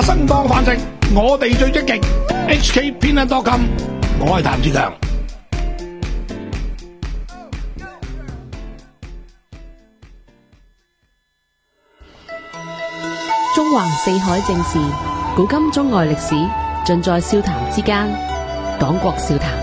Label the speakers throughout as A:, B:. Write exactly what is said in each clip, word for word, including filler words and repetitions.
A: 生當飯食，我哋最積極。H K 偏得多金，我係譚志強。
B: 中橫四海正事，古今中外歷史，盡在笑談之間。講國笑談。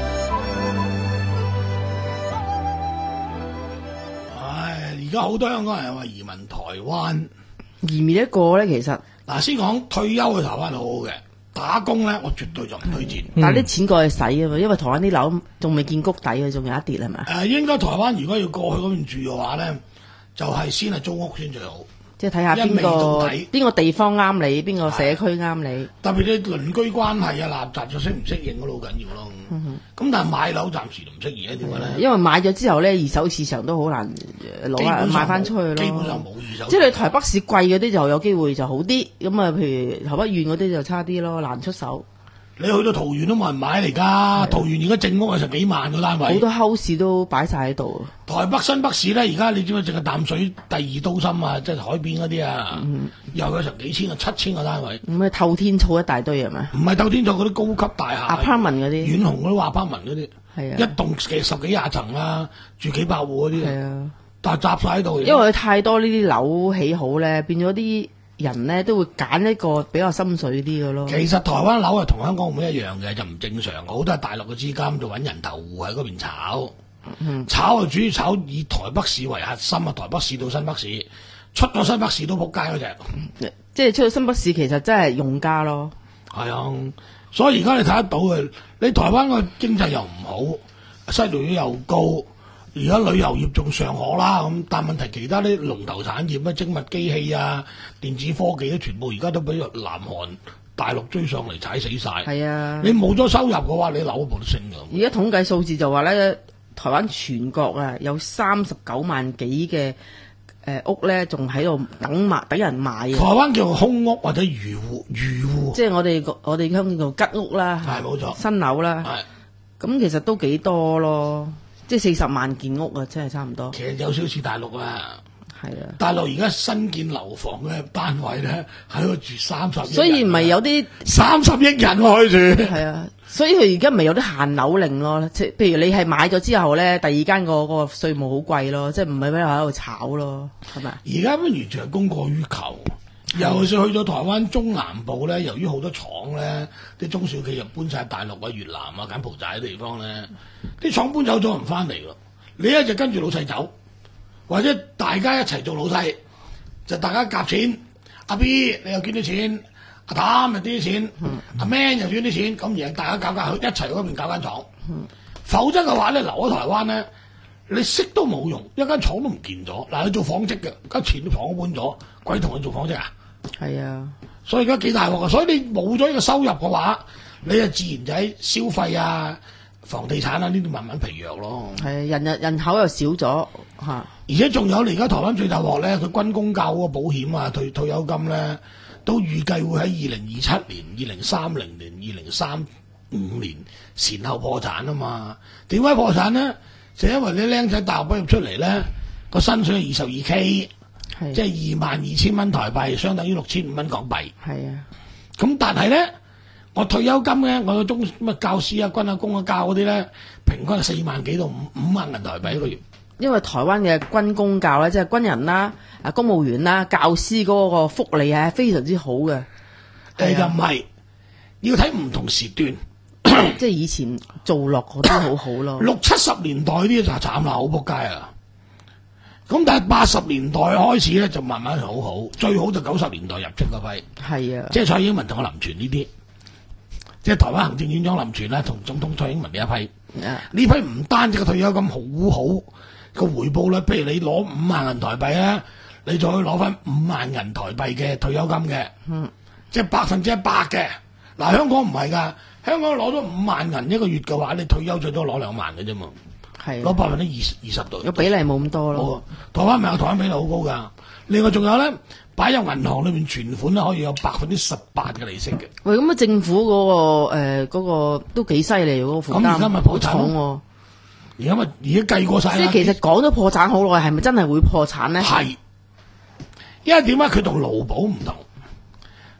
A: 唉，而家好多香港人話移民台灣，
C: 移民一個咧，其實
A: 嗱，先講退休去台灣好好嘅，打工咧我絕對就唔推薦。
C: 但係啲錢過去使啊嘛，因為台灣啲樓仲未見谷底啊，仲有一跌係咪？
A: 誒，應該台灣如果要過去嗰邊住嘅話咧，就係先係租屋先最好。
C: 即係睇下邊個邊個地方啱你，邊個社區啱你。
A: 特別你鄰居關係啊、立雜就適唔適應嗰度好緊要咯。咁、嗯、但係買樓暫時就唔適宜咧，點解咧？
C: 因為買咗之後咧，二手市場都好難攞啊賣翻出去咯。
A: 基本上冇二手。
C: 即係你台北市貴嗰啲就有機會就好啲，咁啊，譬如台北縣嗰啲就差啲咯，難出手。你去到桃園都冇人買嚟㗎，桃園而家正屋係十幾萬個單位， 好多 house 都擺晒喺度。
A: 台北新北市咧，而家你知唔知淨係淡水第二都心啊，即係海邊嗰啲啊，嗯、又有成幾千個、七千個單位。
C: 咁啊，透天厝一大堆係咪？
A: 唔係透天厝嗰啲高級大廈
C: apartment 嗰啲，
A: 遠雄嗰啲 apartment 嗰啲，係啊，一棟嘅十幾廿層啦，住幾百戶嗰啲，係啊，但係集晒喺度。因為
C: 太多呢啲樓起好咧，變咗啲人咧都會揀一個比較深水啲嘅咯。其實台灣樓係同香港唔一樣嘅，就唔正常。好多係大陸嘅資金就揾人頭戶喺嗰邊炒，嗯、炒係主要炒以台北市為核心啊，台北市到新北市，出咗新北市都仆街嗰隻。即係出咗新北市，其實真係用家咯。係啊，所以而家你睇得到嘅，你台灣個經濟又唔好，失業率又高。而家旅遊業仲尚可啦，咁但問題其他啲龍頭產業咩精密機器啊、電子科技咧，全部而家都俾南韓、大陸追上嚟踩死晒。係啊，你冇咗收入嘅話，你樓冇得升㗎。而家統計數字就話咧，台灣全國啊有三十九萬幾嘅誒屋咧，仲喺度等賣等人買嘅。台灣叫空屋或者餘戶，餘戶即係我哋我哋香港叫吉屋啦，係冇錯，新樓啦。係咁，其實都幾多咯。即係四十萬件屋啊，真係差唔多。其實有少少似大陸啊，係啊。大陸而家新建樓房嘅單位咧，喺度住三十億人，所以唔係有啲三十億人開住。係啊，所以佢而家咪有啲限樓令咯。即係譬如你係買咗之後咧，第二間個個稅務好貴咯，即係唔係俾人喺度炒咯，係咪？而家完全係供過於求。尤其是去咗台灣中南部咧，由於好多廠咧，啲中小企又搬晒大陸啊、越南啊、柬埔寨啲地方咧，啲廠搬走咗唔翻嚟咯。你一就跟住老細走，或者大家一齊做老細，就大家夾錢。阿 B 你又捐啲錢，阿譚又捐啲錢，阿 Man 又捐啲錢，咁然後大家搞搞去一齊嗰邊搞間廠。否則嘅話咧，留喺台灣咧，你識都冇用，一間廠都唔見咗。嗱，你做紡織嘅，間錢都廠都搬咗，鬼同你做紡織啊？係啊，所以而家幾大鑊啊！所以你冇咗呢個收入嘅話，你啊自然就喺消費啊、房地產啊呢度慢慢疲弱咯。係啊，人人人口又少咗嚇，而且仲有你而家台灣最大鑊咧，佢軍公教嗰個保險啊、退退休金咧，都預計會喺二零二七年、二零三零年、二零三五年前後破產啊嘛。點解破產咧？就因為你僆仔大學畢業出嚟咧，個薪水係二十二 K。即係二萬二千蚊台幣，相當於六千五蚊港幣。係啊，咁但係咧，我退休金咧，我個中乜教師啊、軍啊、公啊教嗰啲咧，平均係四萬幾到五五萬銀台幣一個月。因為台灣嘅軍公教咧，即係軍人啦、啊公務員啦、教師嗰個福利係非常之好嘅。誒，又唔係要睇唔同時段，即係以前做落嗰啲好好咯。六七十年代啲就慘啦，好仆街啊！咁但係八十年代開始咧，就慢慢好好，最好就九十年代入職嗰批。係啊，即係蔡英文同我林全呢啲，即係台灣行政院長林全啦，同總統蔡英文呢一批。呢、啊、批唔單止個退休金好好個回報率，譬如你攞五萬銀台幣咧，你就可以攞翻五萬銀台幣嘅退休金嘅。嗯，即係百分之一百嘅。嗱，香港唔係㗎，香港攞咗五萬銀一個月嘅話，你退休最多攞兩萬嘅啫嘛。係攞百分之二十二十度，個比例冇咁多咯。台灣咪有台灣比例好高噶。另外仲有咧，擺入銀行裏面存款咧，可以有百分之十八嘅利息嘅。喂，咁啊，政府嗰、那個誒嗰、呃那個都幾犀利嗰個負擔。咁而家咪破產喎。而家咪而家計過晒。即係其實講咗破產好耐，係咪真係會破產咧？係，因為點解佢同勞保唔同？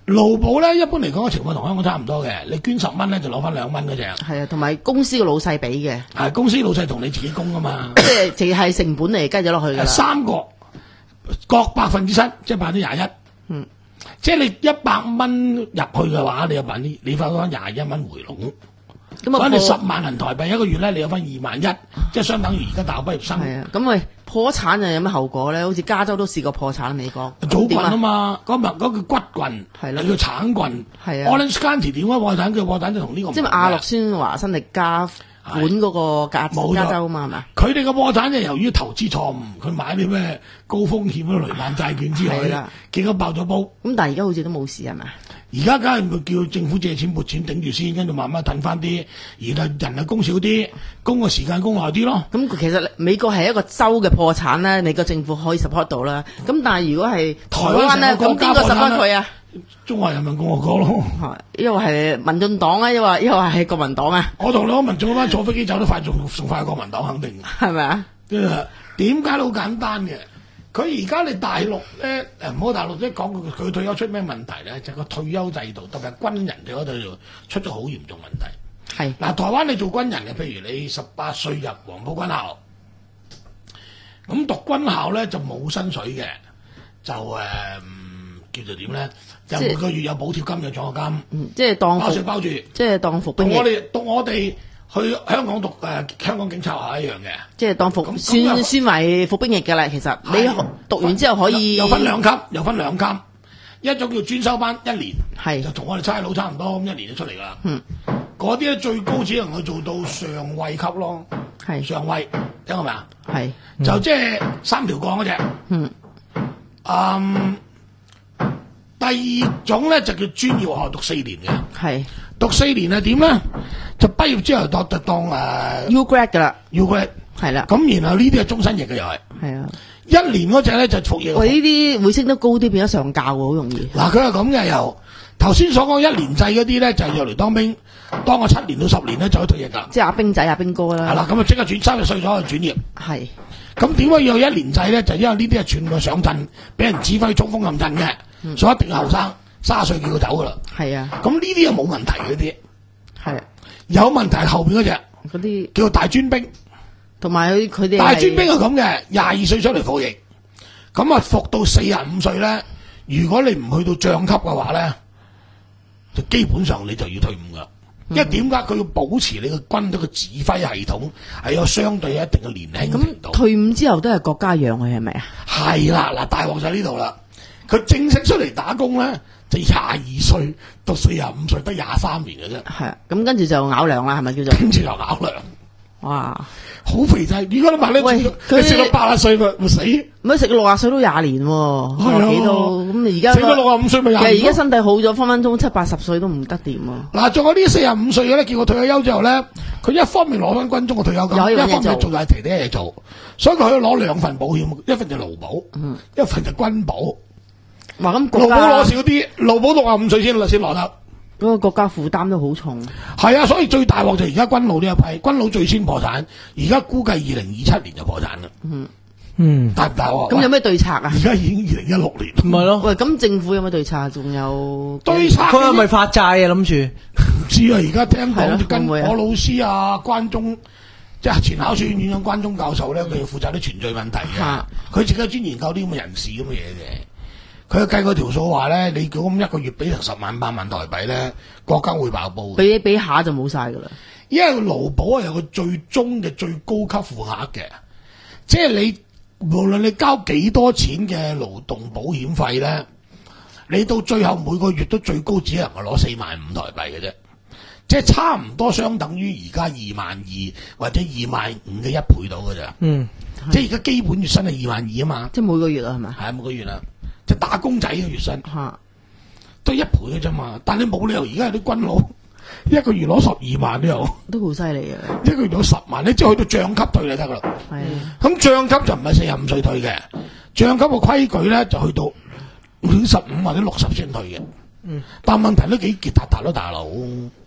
A: 勞保咧，一般嚟講嘅情況同香港差唔多嘅，你捐十蚊咧就攞翻兩蚊嗰隻。
C: 係啊，同埋公司嘅老細俾嘅。
A: 係公司老細同你自己供噶嘛。
C: 即係淨係成本嚟計咗落去㗎啦。
A: 三個各百分之七，即係百分之廿一。嗯。即係你一百蚊入去嘅話，你有百分之你翻翻廿一蚊回籠。咁啊，你十萬銀台幣一個月咧，你有翻二萬一，即係相等於而家大學畢業生。
C: 係啊，咁喂破產又有咩後果咧？好似加州都試過破產，美國
A: 組棍啊嘛，嗰咪嗰個骨棍，
C: 係啦，
A: 叫橙棍。
C: 係啊
A: Orange County 點解破產？佢破產就同呢個唔同。
C: 即係亞洛酸華新力加管嗰個加加州啊嘛，係嘛？
A: 佢哋嘅破產就由於投資錯誤，佢買啲咩高風險嘅雷曼債券之類，結果爆咗煲。
C: 咁但係而家好似都冇事係咪？
A: 而家梗係咪叫政府借錢撥錢頂住先，跟住慢慢褪翻啲，而係人係供少啲，供嘅時間供耐啲咯。
C: 咁其實美國係一個州嘅破產咧，美國政府可以 support 到啦。咁但係如果係台灣咧，咁邊個 support 佢啊？
A: 中華人民共和國咯。
C: 因為係民進黨啊，因為因為係國民黨啊。
A: 我同兩個民眾嗰班坐飛機走得快，仲仲快過國民黨肯定。
C: 係咪啊？
A: 點解都好簡單嘅。佢而家你大陸咧，誒唔好大陸即係講佢佢退休出咩問題咧？就係個退休制度，特別係軍人退休制度出咗好嚴重問題。
C: 係
A: 嗱，台灣你做軍人嘅，譬如你十八歲入黃埔軍校，咁讀軍校咧就冇薪水嘅，就誒、呃、叫做點咧？就每個月有補貼金，有獎學金，
C: 嗯、即係當
A: 包水包住，
C: 即係當服兵役。
A: 我哋讀我哋。去香港讀誒、呃、香港警察學校一樣嘅，
C: 即係當服算算為服兵役嘅啦。其實你讀完之後可以
A: 又分兩級，又分兩級，一種叫專修班，一年
C: 係
A: 就同我哋差佬差唔多，咁一年就出嚟啦。
C: 嗯，
A: 嗰啲咧最高只能夠做到上尉級咯，
C: 係
A: 上尉，聽過未啊？
C: 係
A: 就即係三條槓嗰隻。嗯，嗯，第二種咧就叫專業學校讀四年嘅，係。讀四年係點咧？就畢業之後當就當誒
C: U grad 噶啦
A: ，U grad
C: 係啦。
A: 咁然後呢啲係終身役嘅又係。係啊，一年嗰隻咧就服役。
C: 喂，呢啲會升得高啲，變咗上教喎，好容易。
A: 嗱，佢係咁嘅，由頭先所講一年制嗰啲咧，就係入嚟當兵，當個七年到十年咧就可以退役㗎。
C: 即係阿兵仔、阿兵哥啦。
A: 係啦，咁啊即刻轉三十歲咗就轉業。係。咁點解要有一年制咧？就因為呢啲係全部上陣，俾人指揮衝鋒陷陣嘅，嗯、所以一定係後生。三十歲叫佢走噶啦，係啊，咁呢啲又冇問題嗰啲，係、啊、有問題係後邊嗰隻，嗰啲叫做大專兵，同埋佢哋大專兵係咁嘅，廿二歲出嚟服役，咁啊服到四十五歲咧，如果你唔去到將級嘅話咧，就基本上你就要退伍噶，嗯、因為點解佢要保持你嘅軍隊嘅指揮系統係有相對一定嘅年輕程度。咁退伍之後都係國家養佢係咪啊？係啦，嗱大鑊就喺呢度啦，佢正式出嚟打工咧。就廿二歲到四十五歲得廿三年嘅啫，係啊，咁跟住就咬糧啦，係咪叫做？跟住就咬糧，哇，好肥仔！如果你話你佢食到八十歲咪會死？唔係食到六十歲都廿年喎，係啊，幾多？咁而家食到六十五歲咪廿年？其實而家身體好咗，分分鐘七八十歲都唔得掂啊！嗱，仲有呢四十五歲嘅咧，叫我退咗休之後咧，佢一方面攞翻軍中嘅退休金，一方面做晒其他嘢做，所以佢可以攞兩份保險，一份就勞保，嗯，一份就軍保。話咁勞保攞少啲，勞保六十五歲先先攞得，嗰個國家負擔都好重。係啊，所以最大鑊就而家軍佬呢一批，軍佬最先破產，而家估計二零二七年就破產啦。嗯嗯，大唔大鑊？咁有咩對策啊？而家已經二零一六年，唔係咯？喂，咁政府有咩對策？仲有對策？佢係咪發債啊？諗住唔知啊！而家聽講跟我老師啊，關中即係前考書院院長關中教授咧，佢要負責啲存在問題嘅，佢自己專研究啲咁嘅人事咁嘅嘢嘅。佢計過條數話咧，你咁一個月俾成十萬八萬台幣咧，國家會爆煲。俾俾下就冇晒噶啦。因為勞保係有個最終嘅最高級負額嘅，即係你無論你交幾多錢嘅勞動保險費咧，你到最後每個月都最高只能夠攞四萬五台幣嘅啫，即係差唔多相等於而家二萬二或者二萬五嘅一倍到嘅咋。嗯，即係而家基本月薪係二萬二啊嘛。即係每個月啊，係咪？係啊，每個月啊。即係打工仔嘅月薪，啊、都係一倍嘅啫嘛。但你冇理由而家有啲軍佬一個月攞十二萬都有，都好犀利啊！一個月攞十萬，你只係去到將級退就得噶啦。係咁將級就唔係四十五歲退嘅，將級嘅規矩咧就去到五十五或者六十先退嘅。嗯，但問題都幾結達達咯，大佬。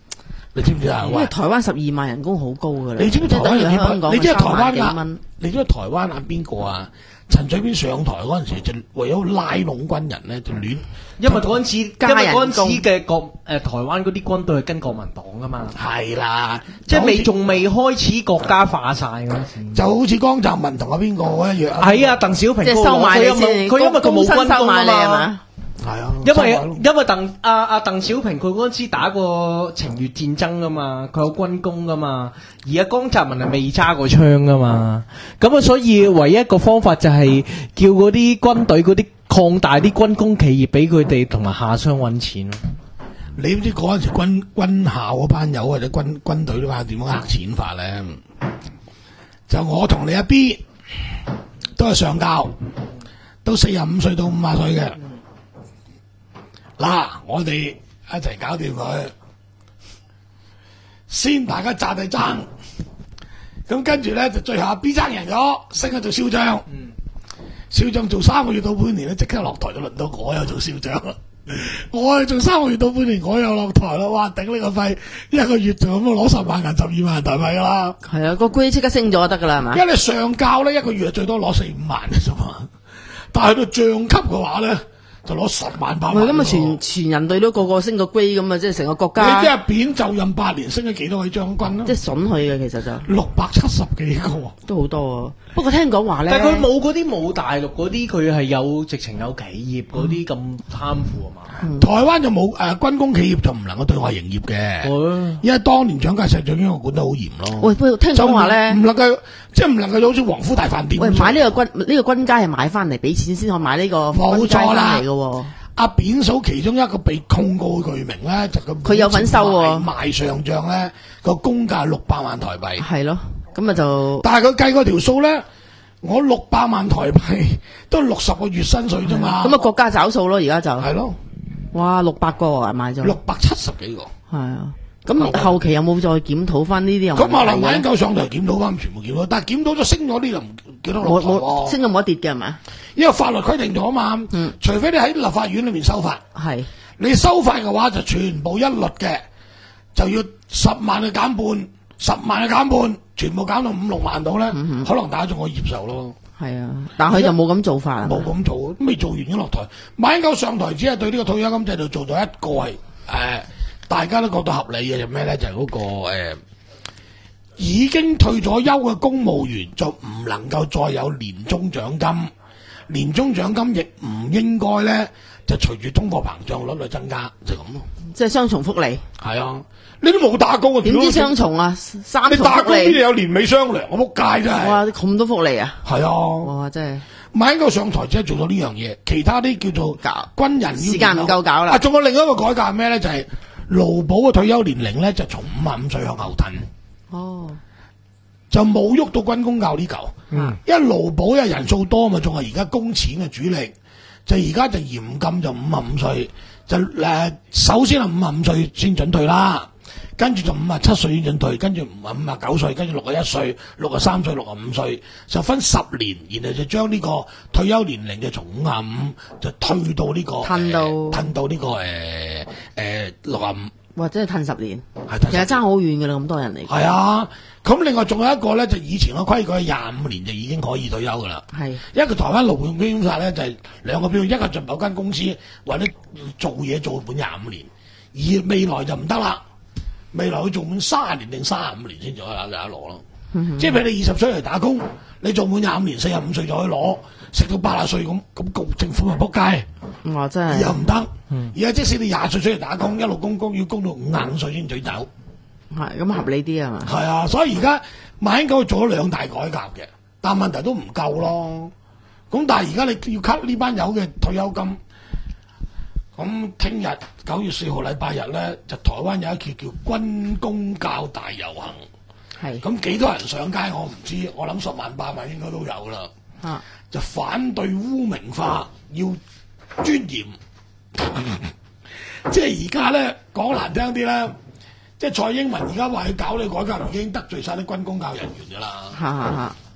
A: 你知唔知啊？
C: 因為台灣十二萬人工好高噶啦。
A: 你知唔知台灣有幾蚊？你知唔知台灣
C: 幾蚊？
A: 你知唔知台灣啊邊個啊？陳水扁上台嗰陣時就為咗拉攏軍人咧，就亂。
D: 因為嗰陣時，因為嗰陣時嘅國誒台灣嗰啲軍隊係跟國民黨噶嘛。
A: 係啦，
D: 即係未仲未開始國家化晒嗰陣時。
A: 就好似江澤民同阿邊個一樣。
D: 係啊，鄧小平
C: 即係收買你先，
D: 佢因為佢冇軍工啊嘛。
A: 係啊，
D: 因為因為鄧阿阿鄧小平佢嗰陣時打過情越戰爭噶嘛，佢有軍工噶嘛，而家江澤民係未揸過槍噶嘛，咁啊所以唯一一個方法就係叫嗰啲軍隊嗰啲擴大啲軍工企業俾佢哋同埋下鄉揾錢咯。
A: 你唔知嗰陣時軍軍校嗰班友或者軍軍隊嗰班點樣呃錢法咧？就我同你阿 B 都係上校，都四十五歲到五十歲嘅。嗱，我哋一齊搞掂佢，先大家扎地爭，咁跟住咧就最後 B 爭贏咗，升咗做少將。嗯，少將做三個月到半年咧，即刻落台，就輪到我又做少將啦。我係做三個月到半年，我又落台啦。哇！頂你個肺，一個月就咁攞十萬銀、十二萬人台幣噶啦。
C: 係啊，個官即刻升咗就得噶啦，係嘛？
A: 因為你上校咧一個月最多攞四五萬嘅啫嘛，但係到將級嘅話咧。就攞十萬八萬。
C: 咁啊，全全人隊都個個升個 grade 咁啊，即係成個國家。
A: 你即係扁就任八年，升咗幾多位將軍咯？
C: 即係筍佢嘅，其實就
A: 六百七十幾個，
C: 都好多啊。不過聽講話咧，
D: 但係佢冇嗰啲冇大陸嗰啲，佢係有直情有企業嗰啲咁貪腐啊嘛。
A: 嗯、台灣就冇誒、呃、軍工企業就唔能夠對外營業嘅，嗯、因為當年蔣介石就已經管得好嚴咯。
C: 喂，聽講話咧，
A: 唔能夠即係唔能夠好似皇府大飯店。
C: 喂，買呢個軍呢、呢個軍階係買翻嚟，俾錢先可以買呢個軍階翻嚟嘅喎。
A: 阿扁嫂其中一個被控告嘅罪名咧，就
C: 佢有份收喎，
A: 賣上將咧個公價六百萬台幣。
C: 係咯，咁啊就，
A: 但係佢計嗰條數咧，我六百萬台幣都六十個月薪水啫嘛。
C: 咁啊國家找數咯，而家就係
A: 咯。
C: 哇，六百個啊買咗，
A: 六百七十幾個。
C: 係啊。咁後期有冇再檢討翻呢啲？
A: 咁啊，林偉夠上台檢討翻，全部檢討，但係檢討咗升咗啲就唔記得落台喎。
C: 升咗冇得跌嘅係咪？因
A: 為法律規定咗啊嘛。嗯。除非你喺立法院裏面修法。係。你修法嘅話就全部一律嘅，就要十萬嘅減半，十萬嘅減半，全部減到五六萬度咧，嗯、可能大家仲可以接受咯。
C: 係啊，但係佢就冇咁做法。
A: 冇咁做，未做完已經落台。馬英九上台只係對呢個退休金制度做咗一個係誒。呃大家都覺得合理嘅就咩咧？就係、是、嗰、那個誒、呃，已經退咗休嘅公務員就唔能夠再有年終獎金，年終獎金亦唔應該咧就隨住通貨膨脹率去增加，就咁、是、咯。
C: 即係雙重福利。係
A: 啊，你都冇打工啊？
C: 點知雙重啊？三重福利。
A: 你打工邊度有年尾雙糧？我仆街真係。
C: 哇！咁多福利啊？
A: 係啊。
C: 哇！真係。
A: 馬英九上台只係做咗呢樣嘢，其他啲叫做軍人
C: 時間唔夠搞啦。
A: 啊，仲有另一個改革係咩咧？就係、是。勞保嘅退休年齡咧就從五十五歲向後褪，哦，就冇喐到軍公教呢嚿，嗯，因為勞保因為人數多嘛，仲係而家工錢嘅主力，就而家就嚴禁就五十五歲，就誒、呃、首先係五十五歲先準退啦，跟住就五十七歲先準退，跟住五十五十九歲，跟住六十一歲、六十三歲、六十五歲，就分十年，然後就將呢個退休年齡就從五十五就退到呢、這個褪到褪、呃、到呢、這個誒誒六十五，
C: 或者係褪十年，其實爭好遠㗎啦，咁多人嚟。
A: 係啊，咁另外仲有一個咧，就以前嘅規矩係廿五年就已經可以退休㗎啦。係，一個台灣勞動基本法咧就係、是、兩個標準，一個就某間公司或者做嘢做滿廿五年，而未來就唔得啦。未來佢做滿三十年定三十五年先至可以有得攞咯，嗯、即係譬如你二十歲嚟打工，你做滿廿五年，四十五歲就可以攞，食到八十歲咁，咁政府咪仆街？
C: 哇！真係
A: 又唔得，而家即使你廿歲出嚟打工，一路供工要供到五十五歲先取走，
C: 係咁合理啲係嘛？
A: 係啊，所以而家馬英九做咗兩大改革嘅，但問題都唔夠咯。咁但係而家你要 cut 呢班友嘅退休金。咁聽日九月四號禮拜日咧，就台灣有一期叫軍公教大遊行，係咁幾多人上街我唔知，我諗十萬八萬應該都有啦。啊，就反對污名化，要尊嚴。即係而家咧講難聽啲咧，即係蔡英文而家話要搞呢個改革，已經得罪晒啲軍公教人員㗎啦。嚇嚇嚇！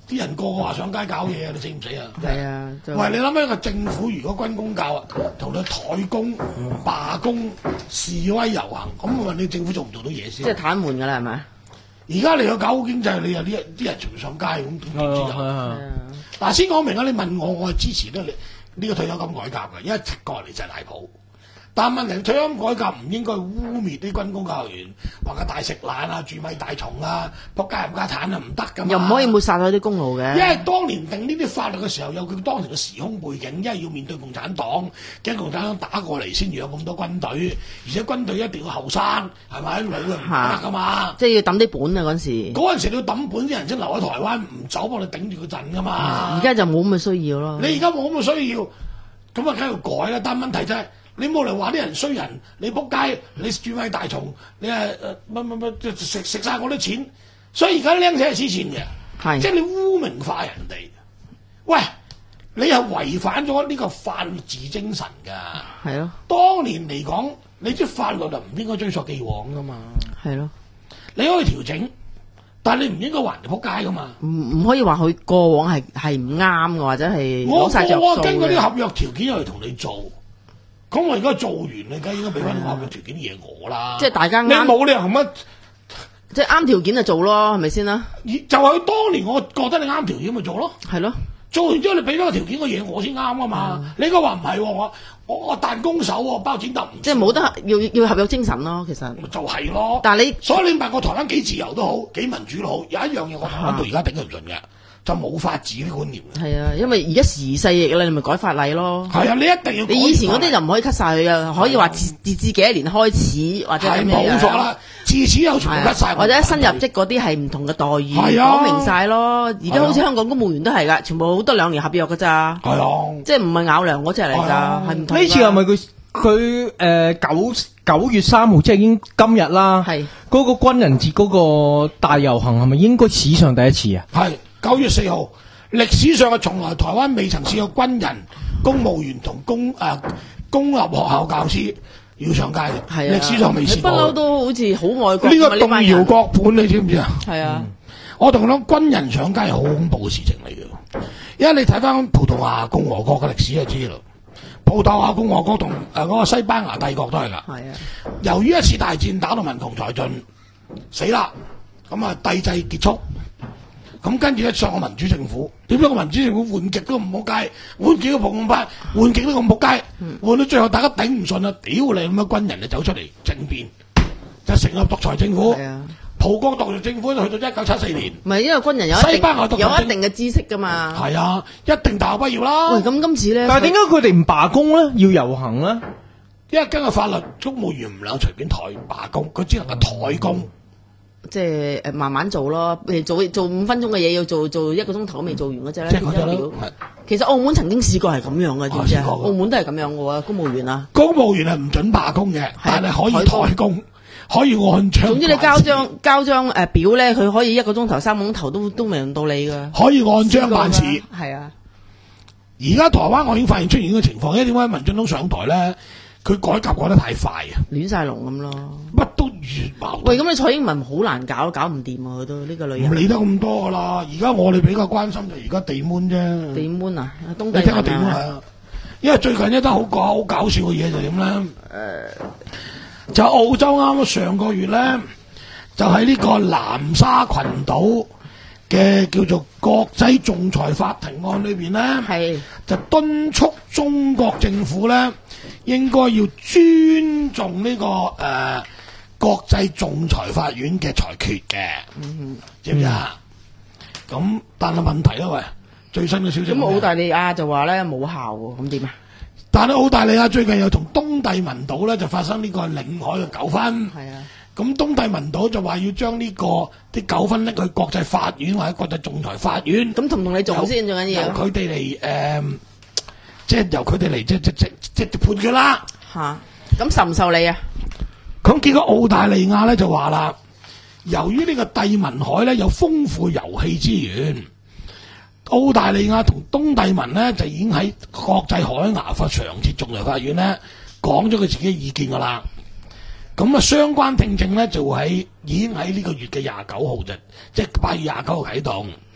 A: 啲人個個話上街搞嘢啊！你死唔死啊？
C: 係啊！
A: 喂，你諗下一個政府如果軍公教啊，同你怠工、罷工、示威遊行，咁我問你政府做唔做到嘢先？
C: 即係癱瘓㗎啦，係咪？
A: 而家你有搞好經濟，你有啲啲人全上街咁點知啊？嗱，先講明啊！你問我，我係支持咧你呢個退休金改革嘅，因為個嚟就係大埔。但問題退休金改革唔應該污蔑啲軍工教員，話佢大食懶啊、住米大蟲啊、仆街冚家產啊，唔得噶嘛。
C: 又唔可以抹殺咗啲功勞嘅。
A: 因為當年定呢啲法律嘅時候，有佢當時嘅時空背景，因為要面對共產黨，驚共產黨打過嚟先有咁多軍隊，而且軍隊一定要後生，係咪？老嘅唔得噶嘛。
C: 即係要抌啲本啊嗰陣時。嗰
A: 陣時你要抌本，啲人先留喺台灣唔走，幫你頂住個陣噶嘛。
C: 而家就冇咁嘅需要咯。
A: 你而家冇咁嘅需要，咁啊梗係要改啦。但問題就係、是。你冇嚟話啲人衰人，你仆街，你住米大蟲，你係乜乜乜食食曬我啲錢，所以而家僆仔係黐線嘅，即係你污名化人哋。喂，你係違反咗呢個法治精神㗎。
C: 係咯。
A: 當年嚟講，你啲法律就唔應該追溯既往㗎嘛。
C: 係咯。
A: 你可以調整，但係你唔應該話人哋仆街㗎嘛。
C: 唔唔可以話佢過往係係唔啱嘅，或者係攞曬著數嘅。
A: 我我根據啲合約條件去同你做。咁我而家做完，你梗係應該俾翻合約條件啲嘢我啦。
C: 即係大家啱。
A: 你冇理由乜，
C: 即係啱條件就做咯，係咪先啦？
A: 就係當年我覺得你啱條件咪做咯。
C: 係咯。做
A: 完之後你俾翻個條件嘅嘢我先啱啊嘛。嗯、你應該話唔係喎，我我我彈弓手喎，包剪揼唔。即係
C: 冇得要要合約精神咯，其實。
A: 就係咯。
C: 但係你，
A: 所以你問我台灣幾自由都好，幾民主都好，有一樣嘢我台灣到而家頂佢唔順嘅。就冇法治啲觀念嘅。
C: 係啊，因為而家時勢易啦，你咪改法例咯。
A: 係啊，你一定要改。
C: 你以前嗰啲就唔可以 cut 晒佢嘅，可以話自自自幾多年開始或者係咩
A: 冇錯啦，自此有全部 cut 晒。
C: 或者新入職嗰啲係唔同嘅待遇，
A: 係啊，
C: 講明晒咯。而家好似香港公務員都係㗎，全部好多兩年合約㗎咋。
A: 係啊，
C: 即係唔係咬糧嗰隻嚟㗎，係唔同。
D: 呢次係咪佢佢誒九九月三號即係已經今日啦？係嗰個軍人節嗰個大遊行係咪應該史上第一次啊？
A: 係九月四號。歷史上嘅從來台灣未曾試過軍人、公務員同公誒、呃、公立學校教師要上街嘅，係啊，歷史上未試過。
C: 不嬲都好似好愛國。
A: 呢個動搖國本你知唔知啊？
C: 係啊，
A: 嗯、我同你講，軍人上街係好恐怖嘅事情嚟嘅，因為你睇翻葡萄牙共和國嘅歷史就知啦。葡萄牙共和國同誒嗰個西班牙帝國都係㗎。係啊，由於一次大戰打到民窮財盡，死啦，咁啊帝制結束。咁跟住咧上個民主政府，點解個民主政府換極都唔好街，換幾個葡共派，換極都咁仆街，換到最後大家頂唔順啦，屌你咁嘅軍人就走出嚟政變，就成立獨裁政府。葡國獨裁政府去到一九七四年。唔係因為軍人有西班牙有一定嘅知識㗎嘛。係啊，一定大學畢業啦。喂，咁今次咧，
D: 但係點解佢哋唔罷工咧？要遊行咧？
A: 因為根據法律，公務員唔能隨便台罷工，佢只能夠怠工。
C: 即係誒慢慢做咯，譬如做做五分鐘嘅嘢，要做做一個鐘頭都未做完嗰隻咧。即係嗰隻咯。其實澳門曾經試過係咁樣嘅，知唔知啊？澳門都係咁樣嘅喎，公務員啊。公務員係唔準罷工嘅，但係可以怠工，可以按章。總之你交張交張誒表咧，佢可以一個鐘頭三個鐘頭都都未輪到你㗎。可以按章辦事。係啊。而家台灣我已經發現出現呢個情況，因為點解民進黨上台咧？佢改革過得太快啊，亂晒龍咁咯，乜都越矛盾。喂，咁你蔡英文好難搞，搞唔掂啊！佢都呢個女人。唔理得咁多噶啦，而家我哋比較關心就而家地悶啫。地悶啊，東帝。你聽個地悶係啊，因為最近一單好搞好搞笑嘅嘢就點咧？誒、呃，就澳洲啱啱上個月咧，就喺呢個南沙群島嘅叫做國際仲裁法庭案裏邊咧，係就敦促中國政府咧。應該要尊重呢、這個誒、呃、國際仲裁法院嘅裁決嘅，嗯、知唔知啊？咁、嗯、但係問題咧，喂，最新嘅消息咁澳大利亞就話咧冇效喎，咁點啊？但係澳大利亞最近又同東帝汶島咧就發生呢個領海嘅糾紛，係啊。咁東帝汶島就話要將呢、這個啲糾紛拎去國際法院或者國際仲裁法院。咁同唔同你做先？最緊要由佢哋嚟誒。即係由佢哋嚟，即即即即判決啦嚇。咁受唔受理啊？咁結果澳大利亞咧就話啦，由於呢個帝汶海咧有豐富油氣資源，澳大利亞同東帝汶咧就已經喺國際海牙法常設仲裁法院咧講咗佢自己嘅意見㗎啦。咁啊，相關聽證咧就會喺已經喺呢個月嘅廿九號就即係八月廿九號啟動。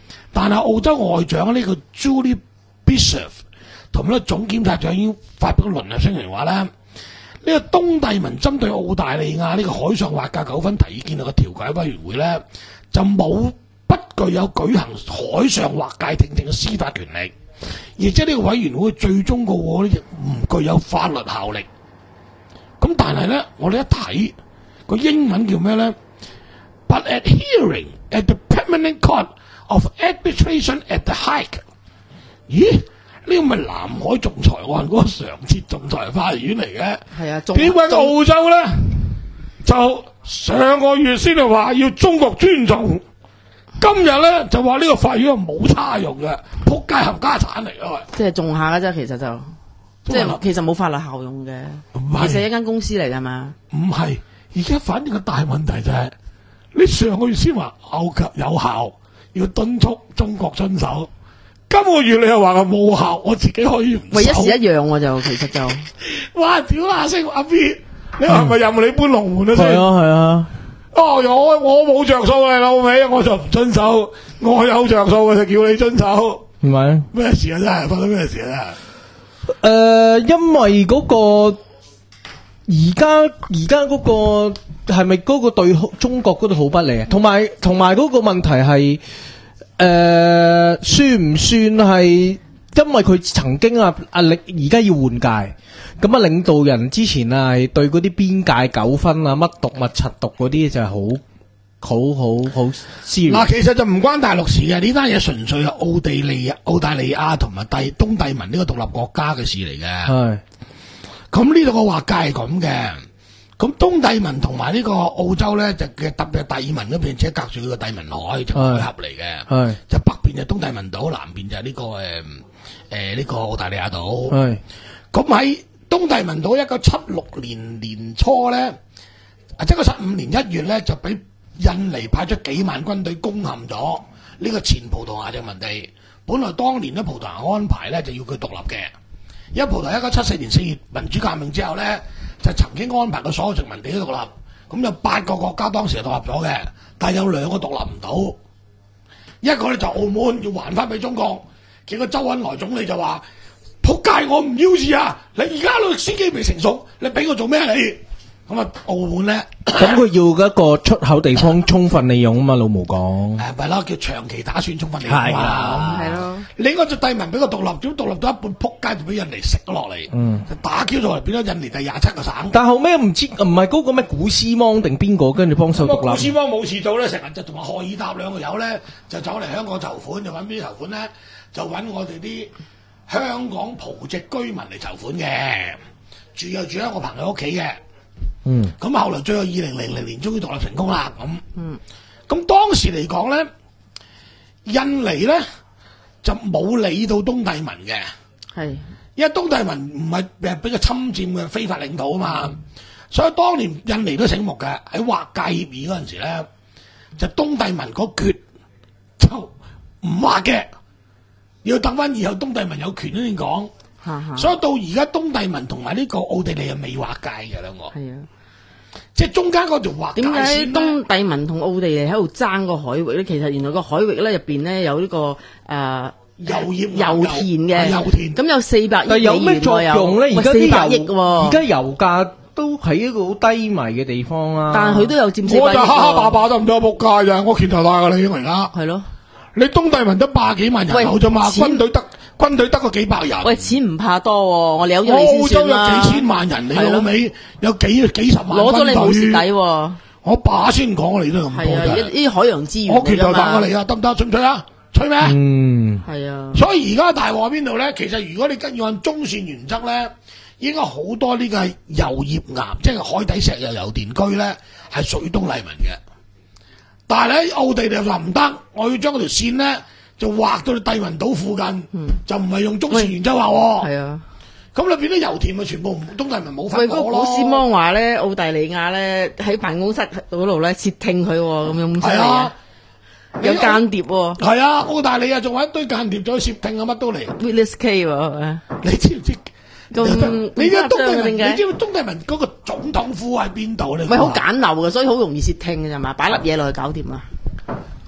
A: 但係澳洲外長呢個 Julie Bishop 同呢個總檢察長已經發表聯合聲明話咧，呢、這個東帝汶針對澳大利亞呢個海上劃界糾紛提意見嘅調解委員會咧，就冇不具有舉行海上劃界聽證嘅司法權力，而即係呢個委員會最終個喎咧唔具有法律效力。咁但係咧，我哋一睇個英文叫咩咧 ？But at hearing at the Permanent Court of Arbitration at the Hague， 咦？呢個咪南海仲裁案嗰個常設仲裁法院嚟嘅？係啊，點解澳洲咧就上個月先係話要中國尊重，今日咧就話呢個法院係冇差用嘅，仆街冚家產嚟嘅喂！
C: 即係種下嘅啫，其實就即係其實冇法律效用嘅，其實一間公司嚟㗎嘛。
A: 唔係，而家反映個大問題就係、是、你上個月先話有及有效，要敦促中國遵守。今個月你又話佢冇效，我自己可以唔守。
C: 喂，一時一樣喎就其實就，
A: 哇！屌啦聲阿 B， 你係咪任你搬龍門啊？
D: 係啊係啊。
A: 哦，我我冇着數嘅老味，我就唔遵守。我有着數嘅就叫你遵守。
D: 唔係
A: 咩事啊？真係發生咩事啊？
D: 誒、呃，因為嗰、那個而家而家嗰個係咪嗰個對中國嗰度好不利啊？同埋同埋嗰個問題係。誒、呃，算唔算係因為佢曾經啊啊領而家要換屆，咁啊領導人之前啊係對嗰啲邊界糾紛啊乜毒乜柒毒嗰啲就係好好好好 serious。
A: 嗱，其實就唔關大陸事嘅，呢單嘢純粹係奧地利、澳大利亞同埋帝東帝汶呢個獨立國家嘅事嚟嘅。係，咁呢度個劃界係咁嘅。咁東帝汶同埋呢個澳洲咧，就嘅特別係帝汶嗰邊，即係隔住個帝汶海就海峽嚟嘅。係，就北邊就東帝汶島，南邊就係呢、這個誒誒呢個澳大利亞島。係，咁喺東帝汶島一九七六年年初咧，啊即係個七五年一月咧，就俾印尼派出幾萬軍隊攻陷咗呢個前葡萄牙殖民地。本來當年咧葡萄牙安排咧就要佢獨立嘅，因為葡萄牙一九七四年四月民主革命之後咧。就曾經安排過所有殖民地都獨立，咁有八個國家當時係獨立咗嘅，但係有兩個獨立唔到，一個咧就澳門要還翻俾中國，結果周恩來總理就話：仆街，我唔要字啊！你而家律師機未成熟，你俾我做咩你？咁啊，澳門咧，
D: 咁佢要一個出口地方充分利用啊嘛，老毛講。
A: 誒，咪咯，叫長期打算充分利用啊，係咯。你應該就帝汶俾個獨立，點獨立到一半，仆街就俾印尼食咗落嚟，嗯，就打 Q 咗嚟，變咗印尼第廿七個省。
D: 但後尾唔知唔係嗰個咩古斯芒定邊個跟住幫手獨立？
A: 古斯芒冇事做咧，成日就同埋賀爾達兩個友咧，就走嚟香港籌款，就揾邊啲籌款咧？就揾我哋啲香港葡籍居民嚟籌款嘅，住又住喺我朋友屋企嘅。嗯，咁後來最後二零零零年終於獨立成功啦，咁，嗯，咁當時嚟講咧，印尼咧就冇理到東帝汶嘅，係，因為東帝汶唔係誒俾佢侵佔嘅非法領土啊嘛，嗯、所以當年印尼都醒目嘅，喺劃界協議嗰陣時咧，就東帝汶嗰決就唔劃嘅，要等翻以後東帝汶有權先講。所以到而家東帝汶同埋呢個奧地利係未劃界嘅兩個，係啊，即係中間嗰條劃界線。點解
C: 東帝汶同奧地利喺度爭個海域咧？其實原來個海域咧入邊咧有呢、這個誒、呃、
A: 油業
C: 油田嘅油田，咁有四百億美元。
D: 有咩作用咧？而家啲油而家油價都喺一個好低迷嘅地方啦、啊。
C: 但係佢都有佔四百億。
A: 我就哈哈霸霸得唔得仆街咋？我拳頭大㗎你而家。係咯，你東帝汶得百幾萬人口啫嘛，軍隊得。軍隊得個幾百人，喂，
C: 錢唔怕多、哦，我有咗你先算啦。
A: 澳洲有幾千萬人，你老味有幾幾十萬軍隊，攞咗你冇蝕底喎。我把先講你都咁多嘅。係啊，呢啲海洋資源。我拳頭大過你啊，得唔得？吹唔吹啊？吹咩？嗯，係啊。所以而家大鑊喺邊度咧？其實如果你跟要按中線原則咧，應該好多呢個油業岩，即係海底石油油田區咧，係屬於東帝汶嘅。但係喺奧地利就話唔得，我要將嗰條線咧。就劃到你帝汶島附近，嗯、就唔係用中線原則劃喎。係啊，咁你變咗油田咪全部東帝汶冇法攞咯。喂，古斯芒話咧，澳大利亞咧喺辦公室嗰度咧竊聽佢，咁樣犀利啊！有間諜喎。係啊，澳大利亞仲有一堆間諜再竊聽啊，乜都嚟。Witness K 喎，你知唔知？咁你知東帝汶？你知唔知東帝汶嗰個總統府喺邊度咧？喂，好簡陋嘅，所以好容易竊聽嘅啫嘛，擺粒嘢落去搞掂啦。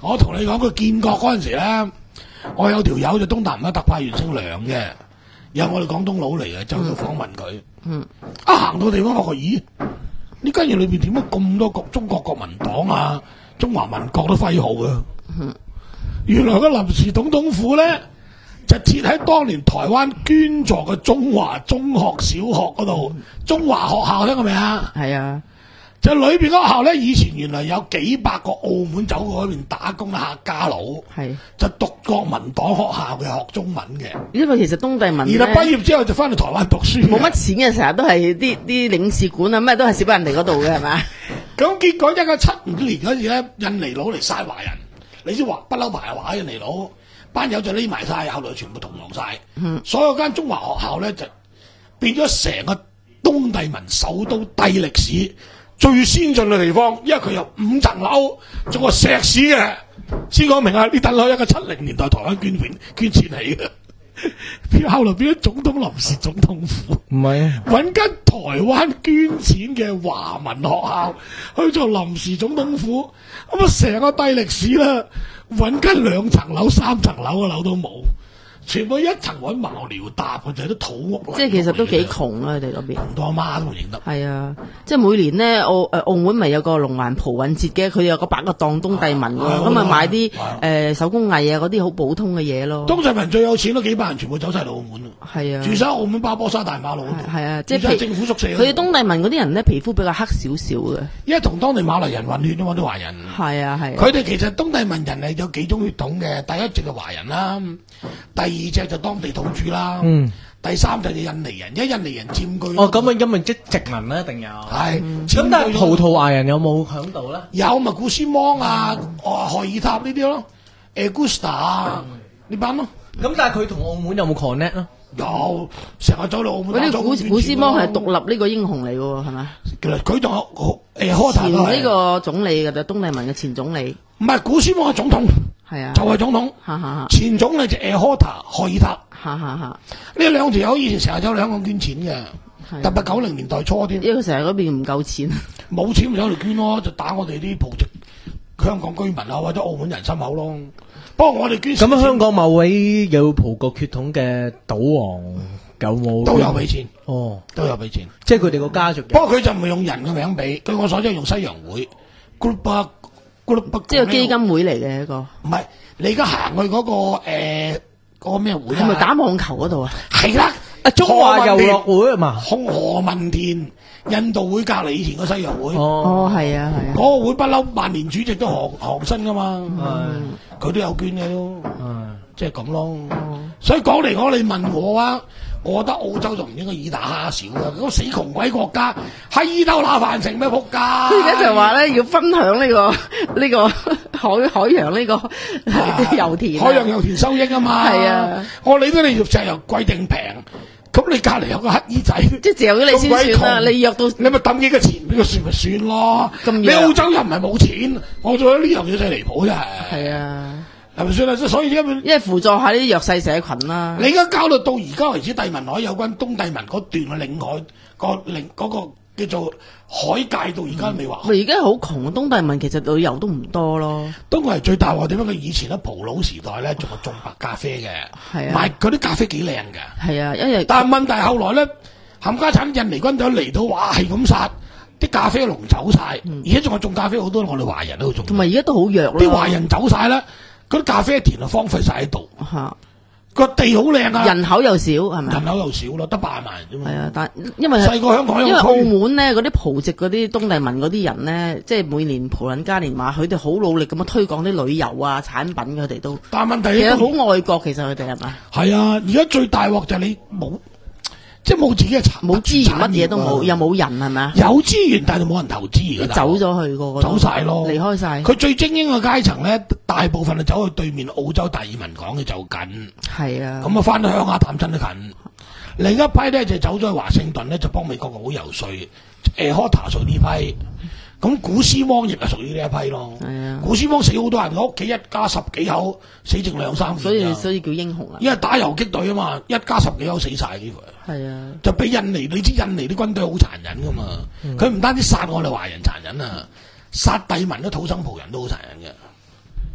A: 我同你講，佢建國嗰陣時咧，我有條友就東南亞特派員姓梁嘅，有我哋廣東佬嚟嘅，就去訪問佢。嗯，一行到地方我話：咦，呢間嘢裏邊點解咁多國中國國民黨啊、中華民國都徽號嘅？嗯，原來個臨時總統府咧就設喺當年台灣捐助嘅中華中學小學嗰度，中華學校聽過未啊？
C: 係啊。
A: 就裏邊嗰學校咧，以前原來有幾百個澳門走過嗰邊打工嘅客家佬，係就讀國民黨學校嘅學中文嘅。
C: 因為其實東帝汶咧，
A: 而家畢業之後就翻去台灣讀書，
C: 冇乜錢嘅，成日都係啲啲領事館啊，咩都係少俾人哋嗰度嘅係嘛？
A: 咁結果一九七五年嗰時咧，印尼佬嚟晒華人，你知話不嬲排華印尼佬，班友就匿埋晒，後來全部同亡晒。嗯，所有間中華學校咧就變咗成個東帝汶首都低歷史。最先進嘅地方，因為佢有五層樓，仲係石屎嘅。先講明啊，呢棟樓一個七零年代台灣捐款捐錢起嘅，後來變咗總統臨時總統府。
D: 唔係啊，
A: 揾間台灣捐錢嘅華文學校去做臨時總統府，咁啊成個低歷史啦，揾間兩層樓、三層樓嘅樓都冇。全部一層揾茅寮搭嘅就係啲土屋，
C: 即係其實都幾窮啊！佢哋嗰邊
A: 窮到阿媽都唔認得。
C: 係啊，即係每年咧澳誒澳門咪有個龍環葡韻節嘅，佢有個百個檔東帝汶㗎，咁咪買啲誒手工藝啊嗰啲好普通嘅嘢咯。
A: 東帝汶最有錢都幾百人全部走晒嚟澳門咯。
C: 係啊，
A: 住晒澳門巴波沙大馬路嗰度。
C: 係啊，即
A: 係政府宿舍。
C: 佢哋東帝汶嗰啲人咧皮膚比較黑少少嘅，
A: 因為同當地馬來人混血啊嘛，啲華人。
C: 係啊係。
A: 佢哋其實東帝汶人係有幾種血統嘅，第一隻係華人啦，第二隻就當地土著啦，嗯，第三就係印尼人，因為印尼人佔據。
D: 哦，咁啊，咁咪即殖民啦，一定有。
A: 係，
D: 咁但係葡萄牙人有冇響度咧？
A: 有咪古斯芒啊、荷爾塔呢啲咯 ，Augusta 啊呢班咯。
D: 咁但係佢同澳門有冇 connect 啊？
A: 有，成日走到澳門。
C: 嗰啲古古斯芒係獨立呢個英雄嚟嘅喎，係咪？
A: 其實佢仲有誒科塔
C: 前呢個總理嘅就東帝汶嘅前總理。
A: 唔係古斯芒係總統。係啊，就係總統，哈哈前總理就誒科塔荷爾塔，
C: 哈哈哈。
A: 呢兩條友以前成日走嚟香港捐錢嘅，特別九零年代初添。
C: 因為佢成日嗰邊唔夠錢，
A: 冇錢咪走嚟捐咯，就打我哋啲葡籍香港居民啊或者澳門人心口咯。不過我哋捐
D: 咁香港某位有葡國血統嘅賭王有冇？
A: 都有俾錢，
D: 哦，
A: 都有俾錢，
D: 即係佢哋個家族。
A: 不過佢就唔係用人嘅名俾，據我所知係用西洋會 group。
C: 即係基金會嚟嘅一個，
A: 唔係你而家行去嗰個誒嗰個咩會？
C: 係咪打網球嗰度啊？
A: 係啦，
D: 啊中華遊樂會啊嘛，
A: 紅何文田印度會隔離以前個西洋會。
C: 哦，係啊，係啊。
A: 嗰個會不嬲，萬年主席都韓韓新噶嘛，佢都有捐嘅都，即係咁咯。所以講嚟講，你問我啊。我覺得澳洲就唔應該以大蝦小啦，嗰死窮鬼國家係以鬥拿飯城咩仆街？
C: 而家就話咧要分享呢、這個呢、這個海海洋呢、這個、啊、油田、啊，
A: 海洋油田收益啊嘛。係啊，我理得你要石油貴定平，咁你隔離有個乞衣仔，
C: 即係由咗你先算啦。你約到
A: 你咪抌幾個錢俾佢算咪算咯。你澳洲又唔係冇錢，我做咗呢樣嘢真係離譜真係。係啊。係咪算啦？所以因為
C: 因為輔助下啲弱勢社群啦。
A: 你而家交到到而家為止，帝汶海有關東帝汶嗰段嘅領海個領嗰個叫做海界到而家未話。
C: 咪而家好窮，東帝汶其實旅遊都唔多咯。
A: 東帝係最大鑊點解？佢以前喺葡佬時代咧，仲係種白咖啡嘅，係啊，賣嗰啲咖啡幾靚嘅。係啊，因為但係問題後來咧，冚家產印尼軍隊嚟到，哇係咁殺，啲咖啡農走晒，而且仲係種咖啡好多我哋華人喺度種。同埋而家都好弱咯。啲華人走晒啦。嗰啲咖啡田就荒廢晒喺度，個地好靚啊！人口又少係咪？人口又少咯，得八萬人啫嘛。係啊，但因為細個香港，因為澳門咧嗰啲葡籍嗰啲東帝汶嗰啲人咧，即係每年葡撚嘉年華，佢哋好努力咁樣推廣啲旅遊啊產品，佢哋都。但係問題其實好愛國，其實佢哋係咪？係啊，而家最大鑊就係你冇。即係冇自己嘅產，冇資源，乜嘢都冇，又冇人係咪啊？有資源，但係冇人投資而家走咗去個，走晒咯，離開晒。佢最精英嘅階層咧，大部分係走去對面澳洲達爾文港嘅就近。係啊，咁啊翻到鄉下探親都近。另一批咧就走咗去華盛頓咧，就幫美國佬游說，誒 Hota 屬呢批。咁古斯芒亦係屬於呢一批咯。係啊，古斯芒死好多人，屋企一家十幾口死剩兩三年。所以所以叫英雄啊！因為打游擊隊啊嘛，一家十幾口死晒呢個。係啊，就俾印尼，你知印尼啲軍隊好殘忍噶嘛？佢唔、嗯、單止殺我哋華人殘忍啊，殺帝汶啲土生葡人都好殘忍嘅。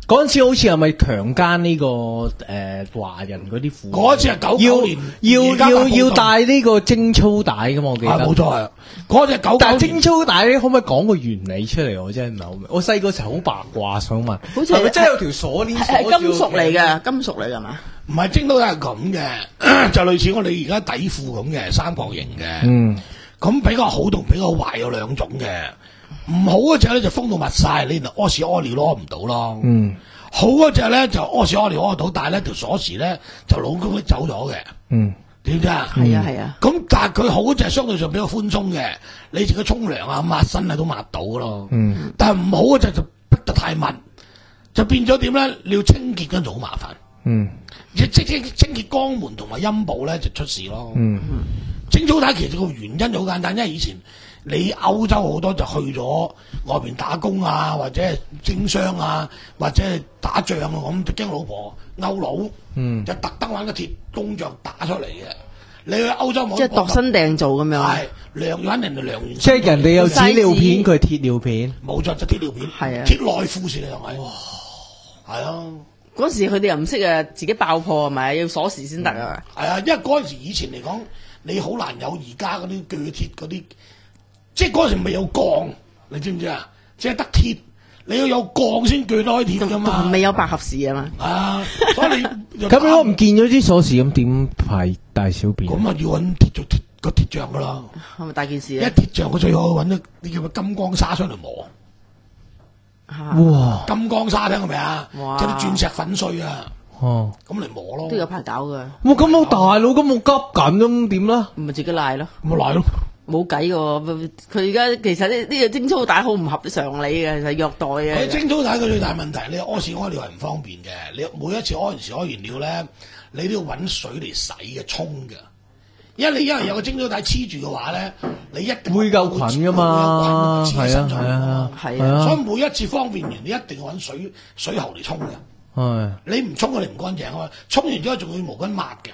D: 嗰陣時好似係咪強姦呢個誒華人嗰啲婦？
A: 嗰次係九九年，
D: 要要要要戴呢個貞操帶噶嘛？我記得
A: 冇錯係。嗰隻九九年，
D: 但係貞操帶咧，可唔可以講個原理出嚟？我真係唔係好明。我細個時候好八卦，想問，好似係咪真係有條鎖鏈？
C: 係金屬嚟嘅，金屬嚟㗎嘛？
A: 唔係貞操帶係咁嘅，就類似我哋而家底褲咁嘅三角形嘅。嗯，咁比較好同比較壞有兩種嘅。唔好嗰隻咧就封到密晒，你就屙屎屙尿攞唔到咯。嗯，好嗰隻咧就屙屎屙尿屙到，但係咧條鎖匙咧就老公拎走咗嘅。嗯，點知啊？
C: 係啊係啊。咁
A: 但係佢好嗰隻相對上比較寬鬆嘅，你自己沖涼啊、抹身啊都抹到咯。嗯，但係唔好嗰隻就逼得太密，就變咗點咧？你要清潔嗰陣就好麻煩。嗯，即即即清潔肛門同埋陰部咧就出事咯。嗯，貞操帶其實個原因就好簡單，因為以前。你歐洲好多就去咗外邊打工啊，或者係經商啊，或者係打仗啊，咁就驚老婆勾佬，嗯，就特登揾個鐵工匠打出嚟嘅。你去歐洲冇
C: 即係度身訂做咁樣，
A: 係量揾人哋量完，
D: 即係人哋有紙尿片，佢係鐵尿片，
A: 冇錯就鐵尿片，
C: 係啊，
A: 鐵內褲先係咪？哇，係啊！
C: 嗰時佢哋又唔識啊，自己爆破係咪？要鎖匙先得啊！
A: 係啊，因為嗰陣時以前嚟講，你好難有而家嗰啲鋸鐵嗰啲。即係嗰陣時未有鋼，你知唔知啊？即係得鐵，你要有鋼先鋸得開鐵㗎嘛。
C: 未有百合匙啊嘛。
A: 啊，所以你
D: 咁如果唔見咗啲鎖匙，咁點排大小便？
A: 咁啊要揾鐵做鐵個鐵匠㗎啦。
C: 係咪大件事
A: 一鐵匠佢最好揾啲啲叫咩金剛砂上嚟磨。
D: 哇！
A: 金剛砂聽過未啊？
C: 哇！
A: 即係啲鑽石粉碎啊。哦。咁嚟磨咯。
C: 都有排搞㗎。
D: 哇！咁我大佬咁我急緊咁點啦？
C: 唔係自己賴咯。
A: 咁咪賴咯。
C: 冇計喎，佢而家其實呢呢個貞操帶好唔合常理嘅，就係虐待嘅。
A: 佢貞操帶佢最大問題，你屙屎屙尿係唔方便嘅。你每一次屙完屎屙完尿咧，你都要揾水嚟洗嘅沖嘅。因為你因為有個貞操帶黐住嘅話咧，你一定
D: 會夠菌噶嘛，係啊係啊
A: 係啊，所以每一次方便完，你一定要揾水水喉嚟沖嘅。係你唔沖佢哋唔乾淨啊嘛，沖完之後仲要毛巾抹嘅。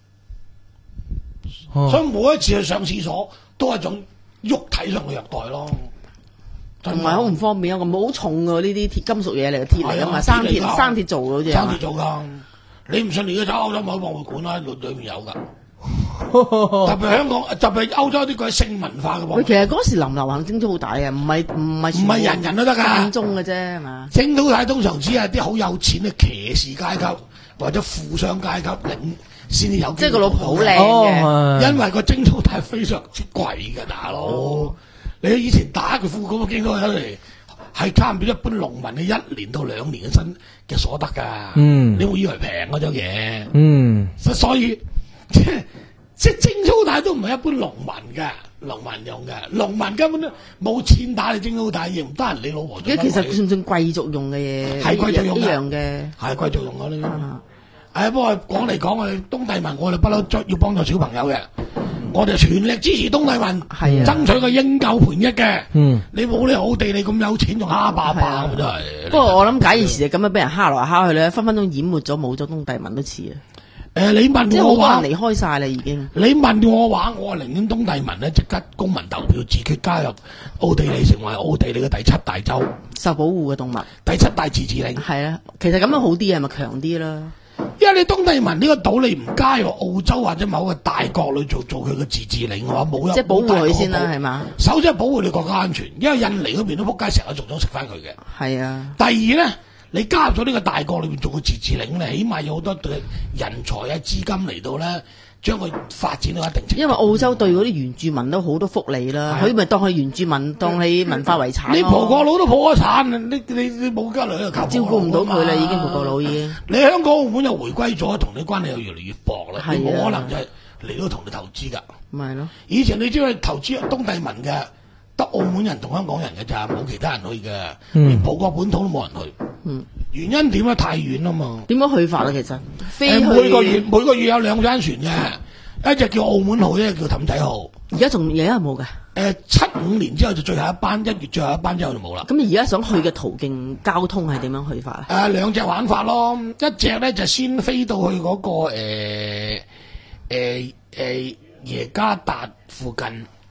A: 所以每一次去上廁所都係一種肉體上嘅虐待咯，
C: 同埋好唔方便啊！咁好重㗎呢啲鐵金屬嘢嚟嘅鐵嚟㗎嘛，生鐵生鐵做嘅好似。
A: 生鐵做㗎，你唔信你而家走歐洲某博物館啦，裏裏面有㗎。特別香港，特別歐洲啲嗰啲性文化嘅喎。
C: 其實嗰時林流行貞操帶啊，唔係唔係
A: 唔係人人都得㗎，
C: 間中嘅啫係嘛？
A: 貞操帶通常只係啲好有錢嘅騎士階級或者富商階級領。先至有，
C: 即係個老婆好靚嘅，
A: 因為個貞操帶非常之貴嘅，大佬。哦、你以前打個褲咁嘅經過一嚟，係差唔多一般農民嘅一年到兩年嘅薪嘅所得㗎。嗯，你會以為平嗰種嘢。嗯，所以即係即係貞操帶都唔係一般農民嘅，農民用嘅，農民根本都冇錢打你貞操帶，亦唔得人你老婆做。
C: 其實算唔算貴族用嘅嘢？
A: 係貴族用嘅，
C: 嘅，
A: 係貴族用嘅呢。嗯誒，不過講嚟講去，東帝汶我哋不嬲要幫助小朋友嘅，我哋全力支持東帝汶，係爭取個應有權益嘅。嗯，你冇理奧地利咁有錢，仲蝦霸霸咁真係。
C: 不過我諗假以時日咁樣俾人蝦來蝦去咧，分分鐘淹沒咗冇咗東帝汶都似啊。誒，
A: 你問我話，
C: 離開晒啦已經。
A: 你問我話，我寧願東帝汶咧即刻公民投票自決加入奧地利，成為奧地利嘅第七大洲，
C: 受保護嘅動物，
A: 第七大自治領。
C: 係啊，其實咁樣好啲，係咪強啲啦？
A: 因為你東帝汶呢個島，你唔加入澳洲或者某個大國裏做做佢嘅自治領嘅話，冇一
C: 即係保護佢先啦，係嘛？
A: 首先係保護你國家安全，因為印尼嗰邊都仆街，成日仲想食翻佢嘅。
C: 係啊。
A: 第二咧，你加入咗呢個大國裏邊做個自治領咧，起碼有好多對人才啊資金嚟到咧，將佢發展到一定程度。
C: 因為澳洲對嗰啲原住民都好多福利啦，佢咪當佢原住民，當佢文化遺產。
A: 你葡國佬都破咗產，你你你冇家女又靠
C: 照顧唔到佢啦，已經葡國佬已經。
A: 你香港澳門又回歸咗，同你關係又越嚟越薄啦，你冇可能就係嚟到同你投資㗎。
C: 咪係咯。
A: 以前你只係投資東帝汶嘅，得澳門人同香港人嘅咋，冇其他人去嘅，連葡國本土都冇人去。嗯。原因點咧？太遠啦嘛。
C: 點樣去法啊？其實飛去
A: 每個月每個月有兩間船嘅，一隻叫澳門號，一隻叫氹仔號。
C: 而家仲而家有冇㗎？
A: 誒，七五年之後就最後一班，一月最後一班之後就冇啦。
C: 咁而家想去嘅途徑交通係點樣去法啊？
A: 誒，兩隻玩法咯，一隻咧就先飛到去嗰個誒誒誒耶加達附近。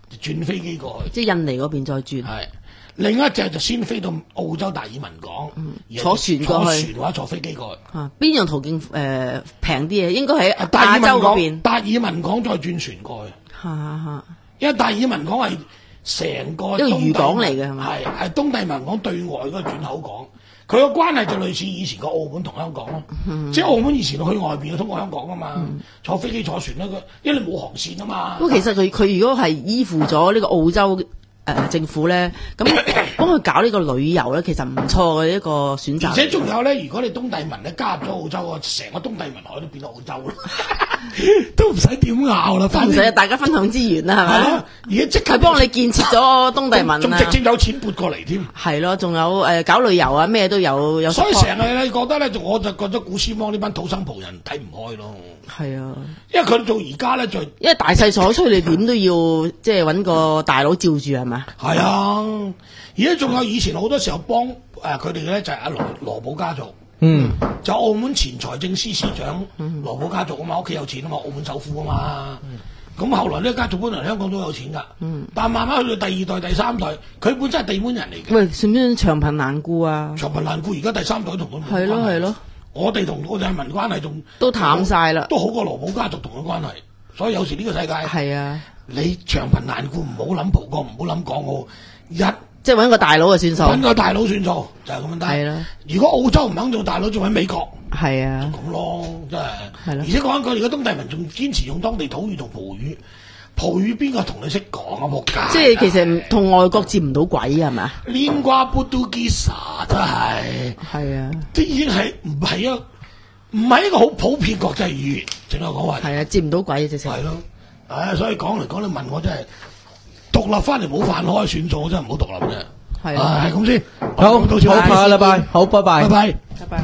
A: 轉飛機過去，
C: 即係印尼嗰邊再轉。
A: 係另一隻就先飛到澳洲達爾文港，
C: 嗯、坐船過去，
A: 坐船或者坐飛機過去。
C: 啊，邊樣途徑誒平啲嘅？應該喺亞洲嗰邊。
A: 達爾文港再轉船過去。
C: 嚇嚇，
A: 因為達爾文港係成個
C: 一個漁港嚟嘅係嘛？
A: 係係東帝汶港對外嗰個轉口港。佢個關係就類似以前個澳門同香港咯，嗯、即係澳門以前去外邊通過香港啊嘛，嗯、坐飛機坐船咧，佢因為你冇航線啊嘛。
C: 不過其實佢佢如果係依附咗呢個澳洲誒、呃、政府咧，咁幫佢搞呢個旅遊咧，其實唔錯嘅一個選擇。
A: 而且仲有咧，如果你東帝汶咧加入咗澳洲，成個東帝汶海都變到澳洲咯，都唔使點拗啦，
C: 都唔使大家分享資源啦，係咪？
A: 而家即刻
C: 幫你建設咗東帝汶，
A: 仲直接有錢撥過嚟添。
C: 係咯，仲有誒、呃、搞旅遊啊，咩都有有。
A: 所以成日你覺得咧，我就覺得古斯芒呢班土生葡人睇唔開咯。
C: 係啊，
A: 因為佢到而家咧就
C: 因為大勢所趨，你點都要即係揾個大佬照住係咪？
A: 係啊，而家仲有以前好多時候幫誒佢哋咧就係阿羅羅寶家族。嗯，就澳門前財政司司長羅寶家族啊嘛，屋企有錢啊嘛，澳門首富啊嘛。咁、嗯、後來呢個家族本來香港都有錢噶，嗯、但慢慢去到第二代、第三代，佢本身係地門人嚟嘅。
C: 喂，算唔算長貧難顧啊？
A: 長貧難顧，而家第三代同佢
C: 係咯係咯，
A: 我哋同我哋民關係仲
C: 都淡晒啦，
A: 都好過羅寶家族同佢關係。所以有時呢個世界
C: 係啊，
A: 你長貧難顧，唔好諗葡國，唔好諗港澳，一。
C: 即係揾個大佬就算數，
A: 揾個大佬算數就係咁樣得。係啦，如果澳洲唔肯做大佬，仲喺美國。
C: 係啊，
A: 咁咯，真係。係咯。而且講緊佢而家東帝汶仲堅持用當地土語同葡語，葡語邊個同你識講啊？仆街！
C: 即係其實同外國接唔到軌係咪？
A: 連瓜布都基沙真係。係啊，即係已經係唔係一唔係一個好普遍國際語言，淨係講話。
C: 係啊，接唔到軌直情。
A: 係咯，唉，所以講嚟講去問我真係。獨立翻嚟冇飯開算數，真係唔好獨立啫。係啊，係咁先。
D: 好，到此好，下個禮拜，好，拜拜，
C: 拜拜，拜拜。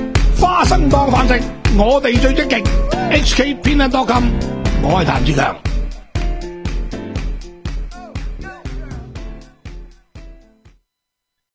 A: 花生當飯食，我哋最積極。H K 編輯多金，我係譚志強。